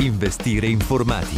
Investire informati.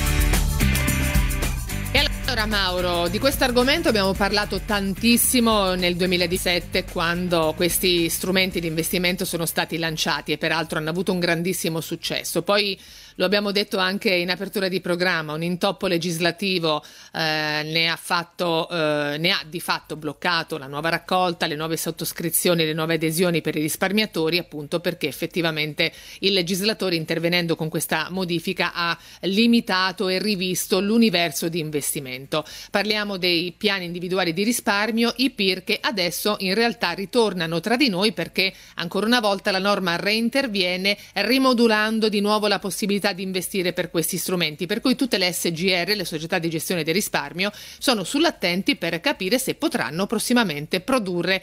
E allora Mauro, di questo argomento abbiamo parlato tantissimo nel 2017 quando questi strumenti di investimento sono stati lanciati e peraltro hanno avuto un grandissimo successo. Poi lo abbiamo detto anche in apertura di programma, un intoppo legislativo ne ha di fatto bloccato la nuova raccolta, le nuove sottoscrizioni, le nuove adesioni per i risparmiatori, appunto perché effettivamente il legislatore, intervenendo con questa modifica, ha limitato e rivisto l'universo di investimento. Parliamo dei piani individuali di risparmio, i PIR, che adesso in realtà ritornano tra di noi perché ancora una volta la norma reinterviene rimodulando di nuovo la possibilità di investire per questi strumenti, per cui tutte le SGR, le società di gestione del risparmio, sono sull'attenti per capire se potranno prossimamente proporre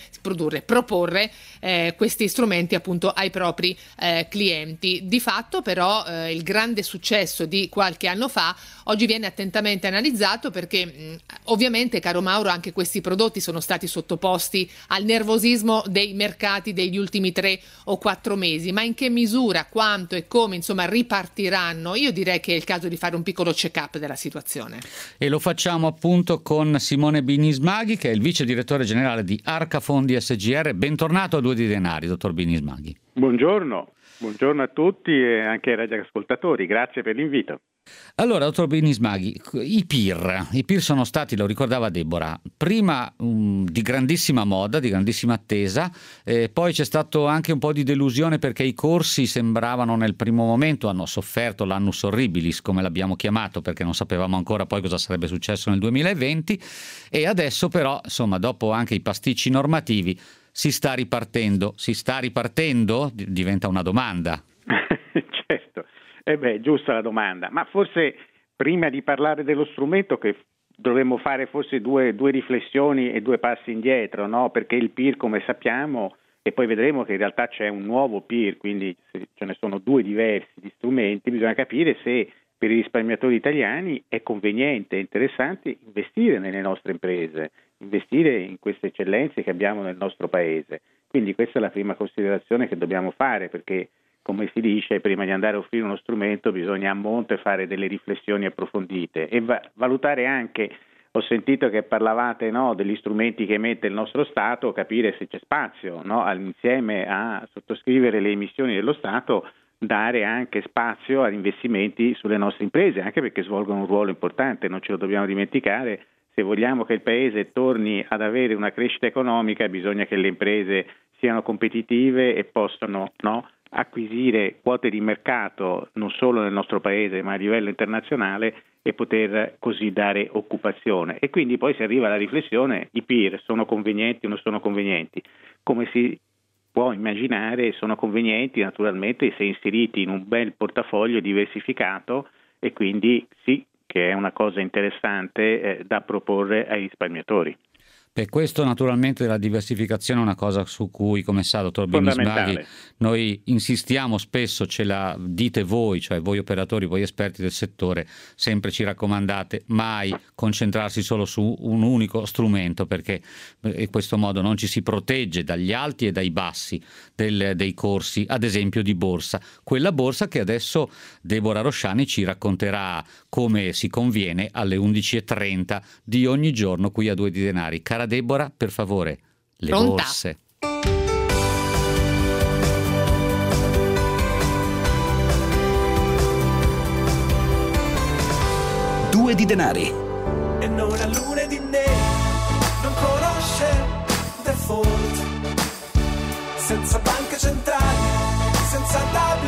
questi strumenti appunto ai propri clienti. Di fatto però il grande successo di qualche anno fa oggi viene attentamente analizzato perché ovviamente, caro Mauro, anche questi prodotti sono stati sottoposti al nervosismo dei mercati degli ultimi 3 o 4 mesi, ma in che misura, quanto e come insomma ripartiranno? Io direi che è il caso di fare un piccolo check-up della situazione. E lo facciamo appunto con Simone Binismaghi, che è il vice direttore generale di Arca Fondi SGR. Bentornato a Due di Denari, dottor Binismaghi. Buongiorno a tutti e anche ai radioascoltatori, grazie per l'invito. Allora, dottor Binismaghi, i PIR sono stati, lo ricordava Deborah, prima di grandissima moda, di grandissima attesa, poi c'è stato anche un po' di delusione perché i corsi sembravano nel primo momento, hanno sofferto l'annus horribilis, come l'abbiamo chiamato, perché non sapevamo ancora poi cosa sarebbe successo nel 2020, e adesso però, insomma, dopo anche i pasticci normativi, si sta ripartendo, diventa una domanda. Certo. Giusta la domanda, ma forse prima di parlare dello strumento che dovremmo fare forse due riflessioni e 2 passi indietro, no? Perché il PIR, come sappiamo, e poi vedremo che in realtà c'è un nuovo PIR, quindi ce ne sono 2 diversi di strumenti, bisogna capire se per i risparmiatori italiani è conveniente e interessante investire nelle nostre imprese, investire in queste eccellenze che abbiamo nel nostro paese. Quindi questa è la prima considerazione che dobbiamo fare, perché come si dice, prima di andare a offrire uno strumento bisogna a monte fare delle riflessioni approfondite e valutare anche, ho sentito che parlavate, no, degli strumenti che emette il nostro Stato, capire se c'è spazio, no, insieme a sottoscrivere le emissioni dello Stato, dare anche spazio ad investimenti sulle nostre imprese, anche perché svolgono un ruolo importante, non ce lo dobbiamo dimenticare. Se vogliamo che il Paese torni ad avere una crescita economica bisogna che le imprese siano competitive e possano, no, acquisire quote di mercato non solo nel nostro paese ma a livello internazionale e poter così dare occupazione. E quindi poi si arriva alla riflessione: i PIR sono convenienti o non sono convenienti? Come si può immaginare, sono convenienti naturalmente se inseriti in un bel portafoglio diversificato, e quindi sì che è una cosa interessante da proporre ai risparmiatori. Per questo naturalmente della diversificazione è una cosa su cui, come sa dottor Binismaghi, noi insistiamo spesso, ce la dite voi, cioè voi operatori, voi esperti del settore, sempre ci raccomandate mai concentrarsi solo su un unico strumento, perché in questo modo non ci si protegge dagli alti e dai bassi dei corsi, ad esempio di borsa. Quella borsa che adesso Deborah Rosciani ci racconterà come si conviene alle 11:30 di ogni giorno qui a Due di Denari. Cara Deborah, per favore, le Pronta? borse. Due di Denari. E non ha lunedì nero, non conosce default, senza banche centrali, senza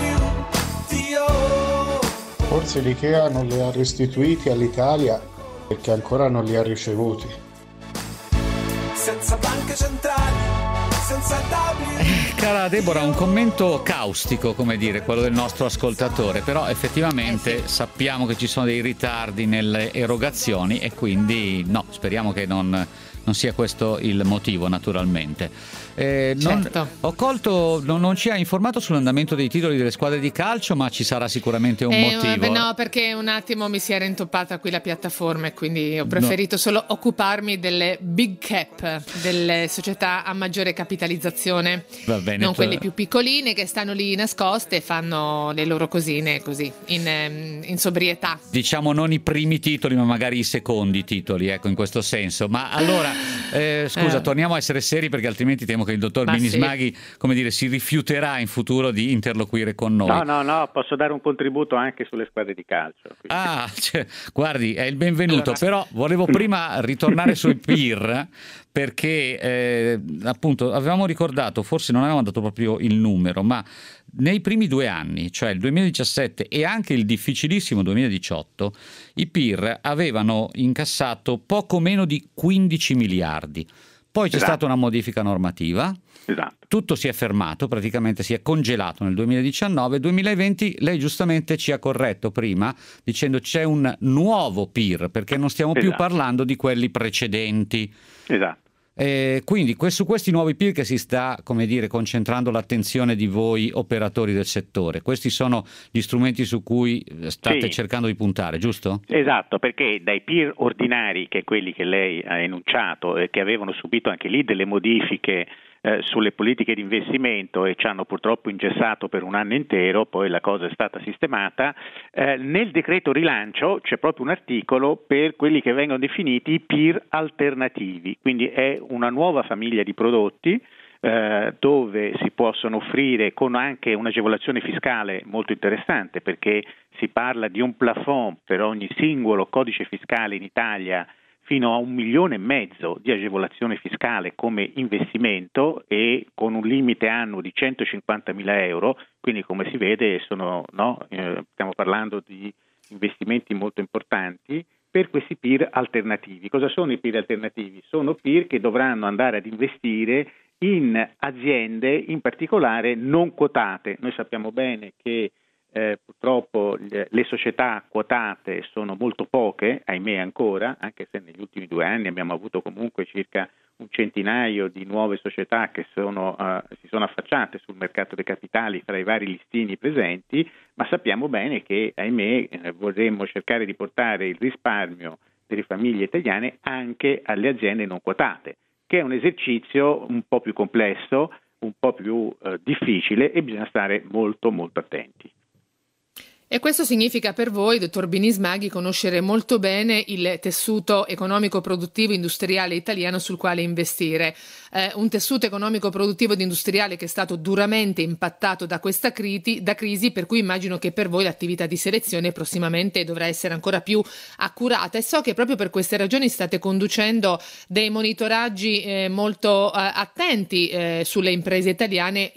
WTO. Forse l'IKEA non li ha restituiti all'Italia perché ancora non li ha ricevuti. Senza banche centrali, senza WTO. Cara Deborah, un commento caustico, come dire, quello del nostro ascoltatore, però effettivamente sappiamo che ci sono dei ritardi nelle erogazioni e quindi no, speriamo che non non sia questo il motivo, naturalmente. Certo. Ho colto, non ci ha informato sull'andamento dei titoli delle squadre di calcio, ma ci sarà sicuramente un motivo. No, perché un attimo mi si era intoppata qui la piattaforma e quindi ho preferito solo occuparmi delle big cap, delle società a maggiore capitalizzazione. Va bene, non quelle più piccoline che stanno lì nascoste e fanno le loro cosine così in sobrietà. Diciamo non i primi titoli, ma magari i secondi titoli, ecco, in questo senso. Ma allora, scusa, torniamo a essere seri, perché altrimenti temo che il dottor Binismaghi, come dire, si rifiuterà in futuro di interloquire con noi. No, posso dare un contributo anche sulle squadre di calcio. Guardi, è il benvenuto, allora. Però volevo prima ritornare sui PIR, perché appunto avevamo ricordato, forse non avevamo dato proprio il numero, ma nei primi 2 anni, cioè il 2017 e anche il difficilissimo 2018, i PIR avevano incassato poco meno di 15 miliardi. Poi c'è stata una modifica normativa, tutto si è fermato, praticamente si è congelato nel 2019. 2020 lei giustamente ci ha corretto prima dicendo c'è un nuovo PIR, perché non stiamo più parlando di quelli precedenti. Quindi su questi nuovi PIR che si sta, come dire, concentrando l'attenzione di voi operatori del settore. Questi sono gli strumenti su cui state cercando di puntare, giusto? Esatto, perché dai PIR ordinari, che è quelli che lei ha enunciato e che avevano subito anche lì delle modifiche sulle politiche di investimento e ci hanno purtroppo ingessato per un anno intero, poi la cosa è stata sistemata. Nel decreto rilancio c'è proprio un articolo per quelli che vengono definiti i PIR alternativi, quindi è una nuova famiglia di prodotti dove si possono offrire con anche un'agevolazione fiscale molto interessante, perché si parla di un plafond per ogni singolo codice fiscale in Italia fino a 1,5 milioni di agevolazione fiscale come investimento e con un limite annuo di 150.000 euro, quindi come si vede stiamo parlando di investimenti molto importanti per questi PIR alternativi. Cosa sono i PIR alternativi? Sono PIR che dovranno andare ad investire in aziende in particolare non quotate. Noi sappiamo bene che purtroppo le società quotate sono molto poche, ahimè ancora, anche se negli ultimi 2 anni abbiamo avuto comunque circa un centinaio di nuove società che si sono affacciate sul mercato dei capitali tra i vari listini presenti, ma sappiamo bene che ahimè vorremmo cercare di portare il risparmio delle famiglie italiane anche alle aziende non quotate, che è un esercizio un po' più complesso, un po' più difficile e bisogna stare molto molto attenti. E questo significa per voi, dottor Binismaghi, conoscere molto bene il tessuto economico-produttivo industriale italiano sul quale investire. Un tessuto economico-produttivo ed industriale che è stato duramente impattato da questa crisi, per cui immagino che per voi l'attività di selezione prossimamente dovrà essere ancora più accurata. E so che proprio per queste ragioni state conducendo dei monitoraggi molto attenti sulle imprese italiane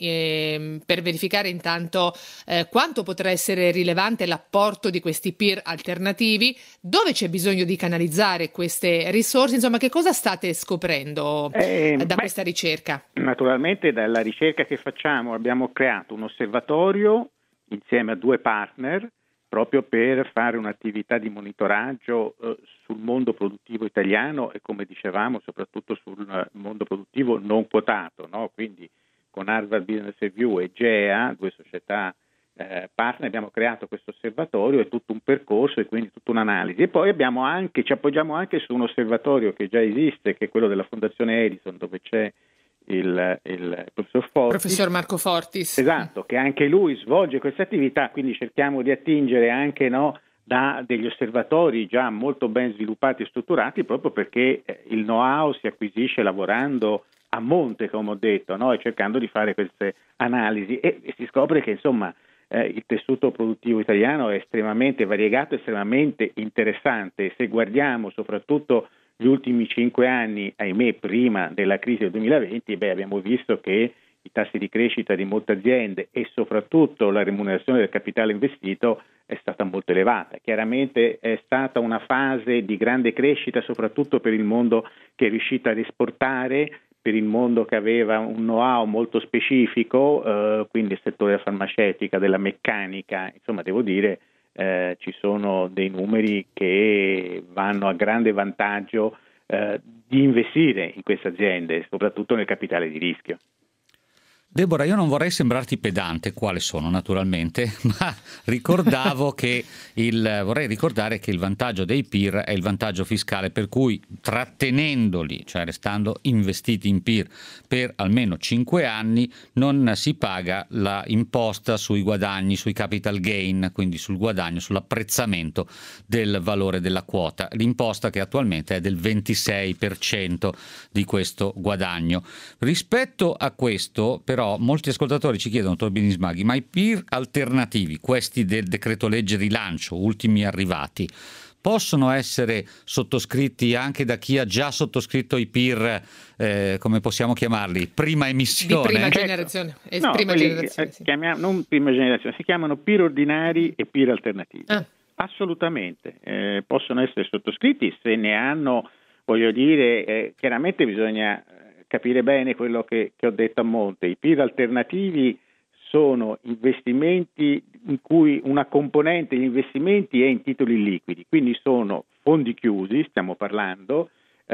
per verificare intanto quanto potrà essere rilevante l'apporto di questi PIR alternativi, dove c'è bisogno di canalizzare queste risorse, insomma che cosa state scoprendo da questa ricerca? Naturalmente dalla ricerca che facciamo abbiamo creato un osservatorio insieme a 2 partner proprio per fare un'attività di monitoraggio sul mondo produttivo italiano e, come dicevamo, soprattutto sul mondo produttivo non quotato, no? Quindi con Harvard Business Review e GEA, 2 società partner, abbiamo creato questo osservatorio, è tutto un percorso e quindi tutta un'analisi. E poi ci appoggiamo anche su un osservatorio che già esiste, che è quello della Fondazione Edison, dove c'è il professor Fortis. Professor Marco Fortis. Esatto, che anche lui svolge questa attività, quindi cerchiamo di attingere anche da degli osservatori già molto ben sviluppati e strutturati, proprio perché il know-how si acquisisce lavorando a monte, come ho detto, e cercando di fare queste analisi e si scopre che insomma il tessuto produttivo italiano è estremamente variegato, estremamente interessante. Se guardiamo soprattutto gli ultimi 5 anni, ahimè prima della crisi del 2020, abbiamo visto che i tassi di crescita di molte aziende e soprattutto la remunerazione del capitale investito è stata molto elevata. Chiaramente è stata una fase di grande crescita soprattutto per il mondo che è riuscito ad esportare, per il mondo che aveva un know-how molto specifico, quindi il settore della farmaceutica, della meccanica, insomma devo dire ci sono dei numeri che vanno a grande vantaggio di investire in queste aziende, soprattutto nel capitale di rischio. Deborah, io non vorrei sembrarti pedante, quale sono naturalmente, ma vorrei ricordare che il vantaggio dei PIR è il vantaggio fiscale, per cui trattenendoli, cioè restando investiti in PIR per almeno 5 anni, non si paga la imposta sui guadagni, sui capital gain, quindi sul guadagno, sull'apprezzamento del valore della quota, l'imposta che attualmente è del 26% di questo guadagno. Rispetto a questo, però, molti ascoltatori ci chiedono, dottor Binismaghi, ma i PIR alternativi, questi del decreto legge rilancio, ultimi arrivati, possono essere sottoscritti anche da chi ha già sottoscritto i PIR, come possiamo chiamarli, prima emissione? Di prima generazione. No, prima generazione, sì. Non prima generazione, si chiamano PIR ordinari e PIR alternativi. Assolutamente, possono essere sottoscritti se ne hanno, voglio dire, chiaramente bisogna capire bene quello che ho detto a monte. I PIR alternativi sono investimenti in cui una componente degli investimenti è in titoli liquidi, quindi sono fondi chiusi, stiamo parlando,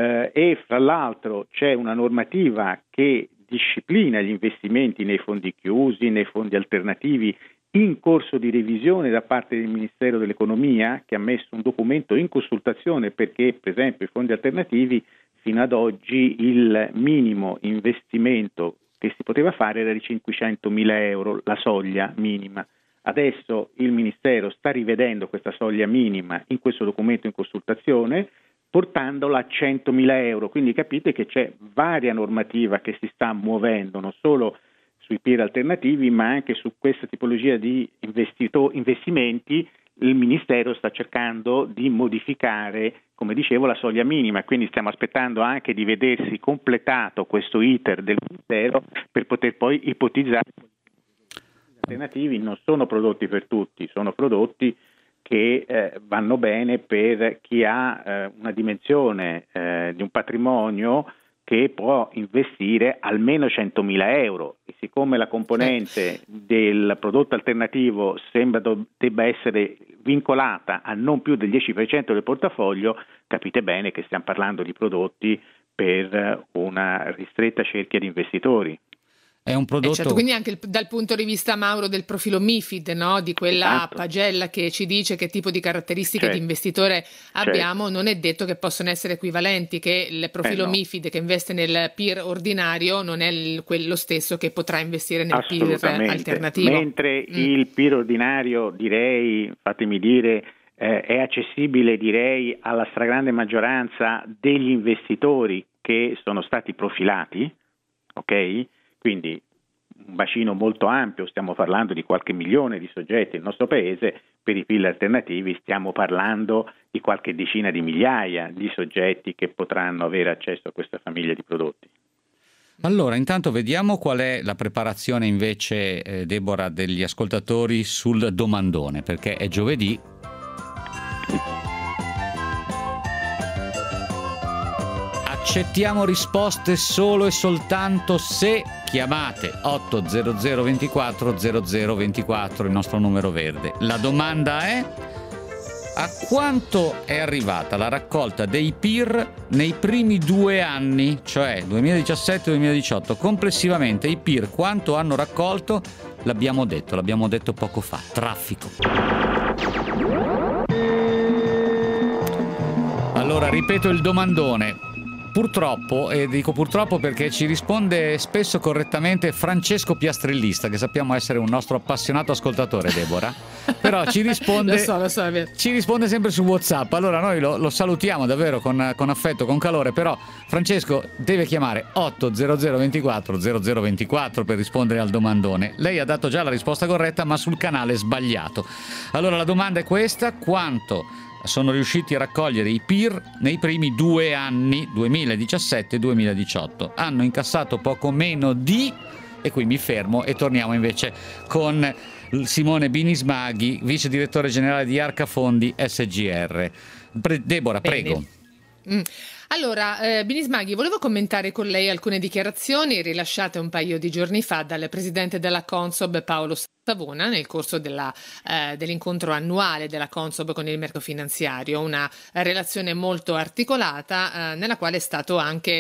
e fra l'altro c'è una normativa che disciplina gli investimenti nei fondi chiusi, nei fondi alternativi, in corso di revisione da parte del Ministero dell'Economia, che ha messo un documento in consultazione perché, per esempio, i fondi alternativi fino ad oggi il minimo investimento che si poteva fare era di 500.000 euro, la soglia minima. Adesso il Ministero sta rivedendo questa soglia minima in questo documento in consultazione, portandola a 100.000 euro. Quindi capite che c'è varia normativa che si sta muovendo, non solo sui PIR alternativi, ma anche su questa tipologia di investimenti. Il Ministero sta cercando di modificare, come dicevo, la soglia minima, quindi stiamo aspettando anche di vedersi completato questo iter del Ministero per poter poi ipotizzare. Gli alternativi non sono prodotti per tutti, sono prodotti che vanno bene per chi ha una dimensione di un patrimonio che può investire almeno 100.000 euro, e siccome la componente del prodotto alternativo sembra debba essere vincolata a non più del 10% del portafoglio, capite bene che stiamo parlando di prodotti per una ristretta cerchia di investitori. È un prodotto... certo, quindi anche dal punto di vista, Mauro, del profilo MiFID, no? Di quella pagella che ci dice che tipo di caratteristiche di investitore abbiamo, non è detto che possono essere equivalenti, che il profilo MiFID che investe nel PIR ordinario non è quello stesso che potrà investire nel PIR alternativo. Mentre il PIR ordinario, direi, fatemi dire, è accessibile, direi, alla stragrande maggioranza degli investitori che sono stati profilati, ok? Quindi un bacino molto ampio, stiamo parlando di qualche milione di soggetti nel nostro paese. Per i PIL alternativi stiamo parlando di qualche decina di migliaia di soggetti che potranno avere accesso a questa famiglia di prodotti. Allora, intanto vediamo qual è la preparazione invece, Deborah, degli ascoltatori sul domandone, perché è giovedì. Accettiamo risposte solo e soltanto se chiamate 800 24 0024, il nostro numero verde. La domanda è: a quanto è arrivata la raccolta dei PIR nei primi 2 anni, cioè 2017-2018? Complessivamente i PIR quanto hanno raccolto? L'abbiamo detto poco fa, traffico. Allora, ripeto il domandone. Purtroppo, e dico purtroppo perché ci risponde spesso correttamente Francesco Piastrellista, che sappiamo essere un nostro appassionato ascoltatore, Deborah, però ci risponde, ci risponde sempre su WhatsApp. Allora noi lo salutiamo davvero con affetto, con calore, però Francesco deve chiamare 800 24 0024 per rispondere al domandone. Lei ha dato già la risposta corretta, ma sul canale sbagliato. Allora la domanda è questa: quanto sono riusciti a raccogliere i PIR nei primi 2 anni, 2017-2018? Hanno incassato poco meno di, e qui mi fermo e torniamo invece con Simone Binismaghi, vice direttore generale di Arca Fondi SGR. Deborah, prego. Allora, Binismaghi, volevo commentare con lei alcune dichiarazioni rilasciate un paio di giorni fa dal presidente della Consob Paolo Savona nel corso dell'incontro annuale della Consob con il mercato finanziario, una relazione molto articolata nella quale è stato anche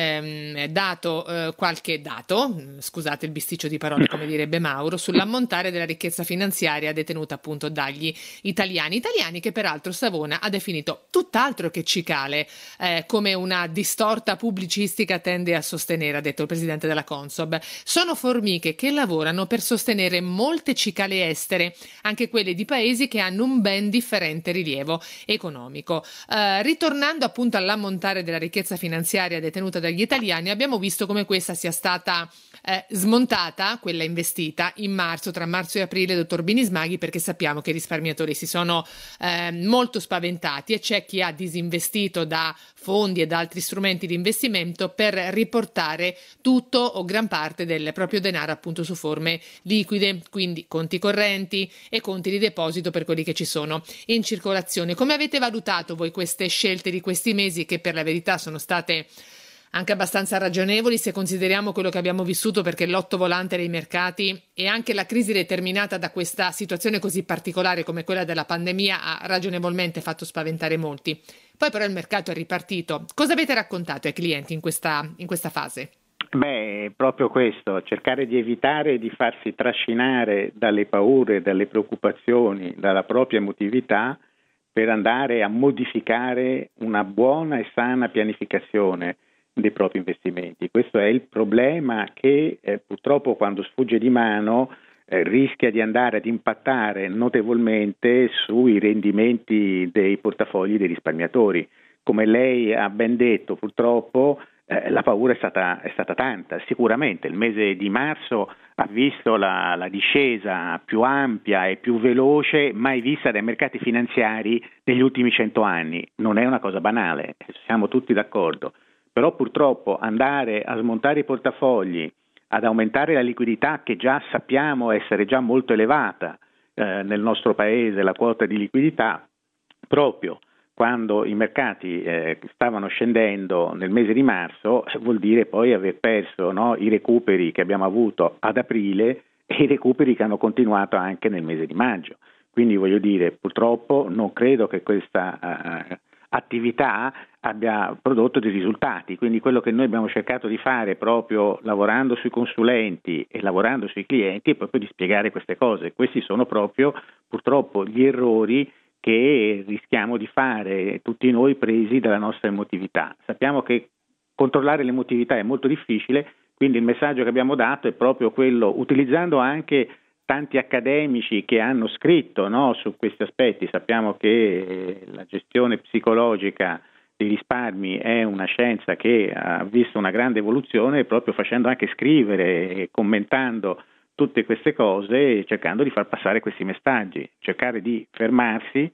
dato qualche dato, scusate il bisticcio di parole come direbbe Mauro, sull'ammontare della ricchezza finanziaria detenuta appunto dagli italiani che peraltro Savona ha definito tutt'altro che cicale, come una distorta pubblicistica tende a sostenere, ha detto il presidente della Consob. Sono formiche che lavorano per sostenere molte cicale estere, anche quelle di paesi che hanno un ben differente rilievo economico. Ritornando appunto all'ammontare della ricchezza finanziaria detenuta dagli italiani, abbiamo visto come questa sia stata smontata, quella investita, in marzo, tra marzo e aprile, dottor Binismaghi, perché sappiamo che i risparmiatori si sono molto spaventati e c'è chi ha disinvestito da fondi e da altri strumenti di investimento per riportare tutto o gran parte del proprio denaro appunto su forme liquide, quindi conti correnti e conti di deposito per quelli che ci sono in circolazione. Come avete valutato voi queste scelte di questi mesi, che per la verità sono state anche abbastanza ragionevoli se consideriamo quello che abbiamo vissuto, perché l'otto volante dei mercati e anche la crisi determinata da questa situazione così particolare come quella della pandemia ha ragionevolmente fatto spaventare molti. Poi però il mercato è ripartito. Cosa avete raccontato ai clienti in questa fase? Beh, proprio questo, cercare di evitare di farsi trascinare dalle paure, dalle preoccupazioni, dalla propria emotività per andare a modificare una buona e sana pianificazione dei propri investimenti. Questo è il problema che purtroppo quando sfugge di mano rischia di andare ad impattare notevolmente sui rendimenti dei portafogli dei risparmiatori. Come lei ha ben detto, purtroppo la paura è stata tanta. Sicuramente il mese di marzo ha visto la discesa più ampia e più veloce mai vista dai mercati finanziari negli ultimi 100 anni. Non è una cosa banale, siamo tutti d'accordo. Però purtroppo andare a smontare i portafogli, ad aumentare la liquidità che già sappiamo essere già molto elevata nel nostro paese, la quota di liquidità, proprio quando i mercati stavano scendendo nel mese di marzo, vuol dire poi aver perso, no, i recuperi che abbiamo avuto ad aprile e i recuperi che hanno continuato anche nel mese di maggio. Quindi voglio dire, purtroppo non credo che questa attività abbia prodotto dei risultati, quindi quello che noi abbiamo cercato di fare proprio lavorando sui consulenti e lavorando sui clienti è proprio di spiegare queste cose. Questi sono proprio purtroppo gli errori che rischiamo di fare tutti noi presi dalla nostra emotività. Sappiamo che controllare l'emotività è molto difficile, quindi il messaggio che abbiamo dato è proprio quello, utilizzando anche tanti accademici che hanno scritto, no, su questi aspetti. Sappiamo che la gestione psicologica dei risparmi è una scienza che ha visto una grande evoluzione, proprio facendo anche scrivere e commentando tutte queste cose e cercando di far passare questi messaggi, cercare di fermarsi,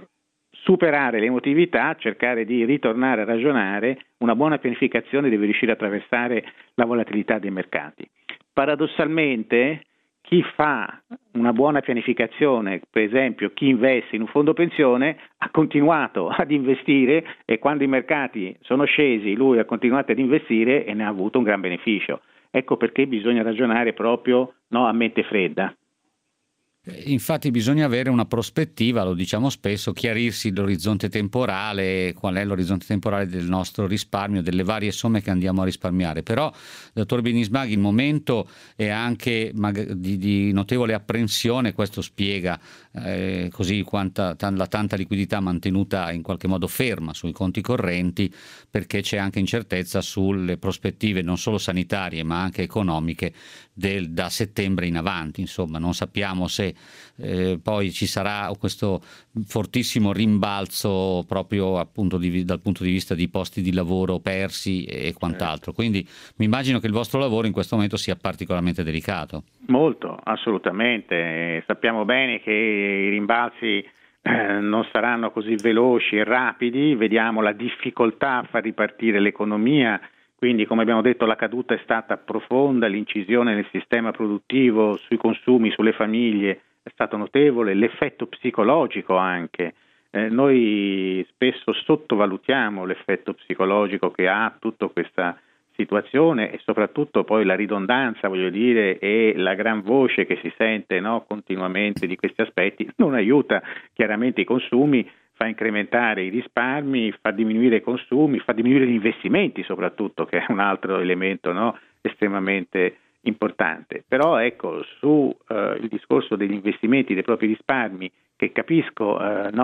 superare l'emotività, cercare di ritornare a ragionare. Una buona pianificazione deve riuscire a attraversare la volatilità dei mercati. Paradossalmente, chi fa una buona pianificazione, per esempio chi investe in un fondo pensione, ha continuato ad investire e quando i mercati sono scesi lui ha continuato ad investire e ne ha avuto un gran beneficio. Ecco perché bisogna ragionare proprio, no, a mente fredda. Infatti bisogna avere una prospettiva, lo diciamo spesso, chiarirsi l'orizzonte temporale, qual è l'orizzonte temporale del nostro risparmio, delle varie somme che andiamo a risparmiare. Però, dottor Binismaghi, il momento è anche di notevole apprensione, questo spiega così la tanta liquidità mantenuta in qualche modo ferma sui conti correnti, perché c'è anche incertezza sulle prospettive non solo sanitarie ma anche economiche da settembre in avanti. Insomma, non sappiamo se poi ci sarà questo fortissimo rimbalzo proprio appunto dal punto di vista di posti di lavoro persi e quant'altro. Quindi mi immagino che il vostro lavoro in questo momento sia particolarmente delicato. Molto, assolutamente. Sappiamo bene che i rimbalzi non saranno così veloci e rapidi, vediamo la difficoltà a far ripartire l'economia. Quindi, come abbiamo detto, la caduta è stata profonda, l'incisione nel sistema produttivo, sui consumi, sulle famiglie è stato notevole, l'effetto psicologico anche Noi spesso sottovalutiamo l'effetto psicologico che ha tutta questa situazione e soprattutto poi la ridondanza, voglio dire, e la gran voce che si sente, no, continuamente di questi aspetti non aiuta chiaramente i consumi, fa incrementare i risparmi, fa diminuire i consumi, fa diminuire gli investimenti soprattutto, che è un altro elemento, no, estremamente importante. Però ecco, il discorso degli investimenti, dei propri risparmi, che capisco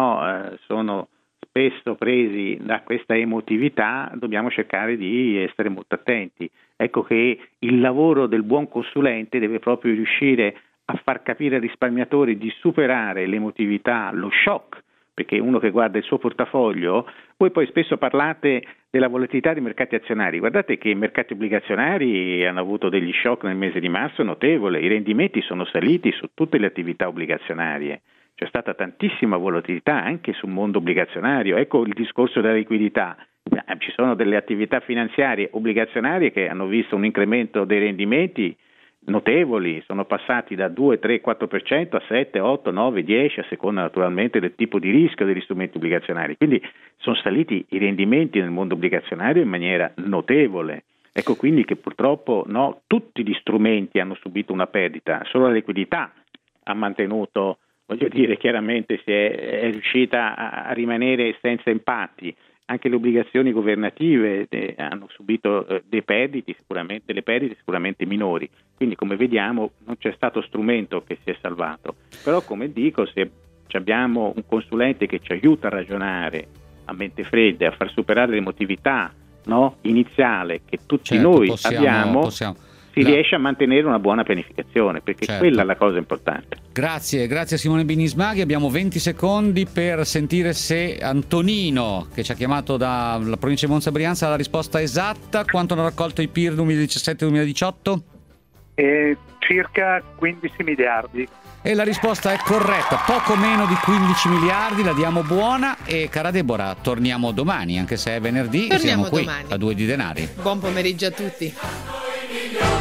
sono spesso presi da questa emotività, dobbiamo cercare di essere molto attenti. Ecco che il lavoro del buon consulente deve proprio riuscire a far capire ai risparmiatori di superare l'emotività, lo shock, perché uno che guarda il suo portafoglio, voi poi spesso parlate della volatilità dei mercati azionari, guardate che i mercati obbligazionari hanno avuto degli shock nel mese di marzo notevole, i rendimenti sono saliti su tutte le attività obbligazionarie. C'è stata tantissima volatilità anche sul mondo obbligazionario. Ecco il discorso della liquidità. Ci sono delle attività finanziarie obbligazionarie che hanno visto un incremento dei rendimenti notevoli, sono passati da 2, 3, 4% a 7, 8, 9, 10, a seconda naturalmente del tipo di rischio degli strumenti obbligazionari. Quindi sono saliti i rendimenti nel mondo obbligazionario in maniera notevole. Ecco quindi che purtroppo tutti gli strumenti hanno subito una perdita, solo la liquidità ha mantenuto, voglio dire, chiaramente è riuscita a rimanere senza impatti. Anche le obbligazioni governative hanno subito delle perdite sicuramente minori. Quindi come vediamo non c'è stato strumento che si è salvato. Però come dico, se abbiamo un consulente che ci aiuta a ragionare a mente fredda, a far superare l'emotività iniziale che tutti noi abbiamo, si riesce a mantenere una buona pianificazione, perché quella è la cosa importante. Grazie Simone Binismaghi. Abbiamo 20 secondi per sentire se Antonino, che ci ha chiamato dalla provincia di Monza Brianza, ha la risposta esatta. Quanto hanno raccolto i PIR 2017-2018? Circa 15 miliardi. E la risposta è corretta, poco meno di 15 miliardi, la diamo buona. E cara Deborah, torniamo domani, anche se è venerdì, siamo qui domani a 2 di denari. Buon pomeriggio a tutti.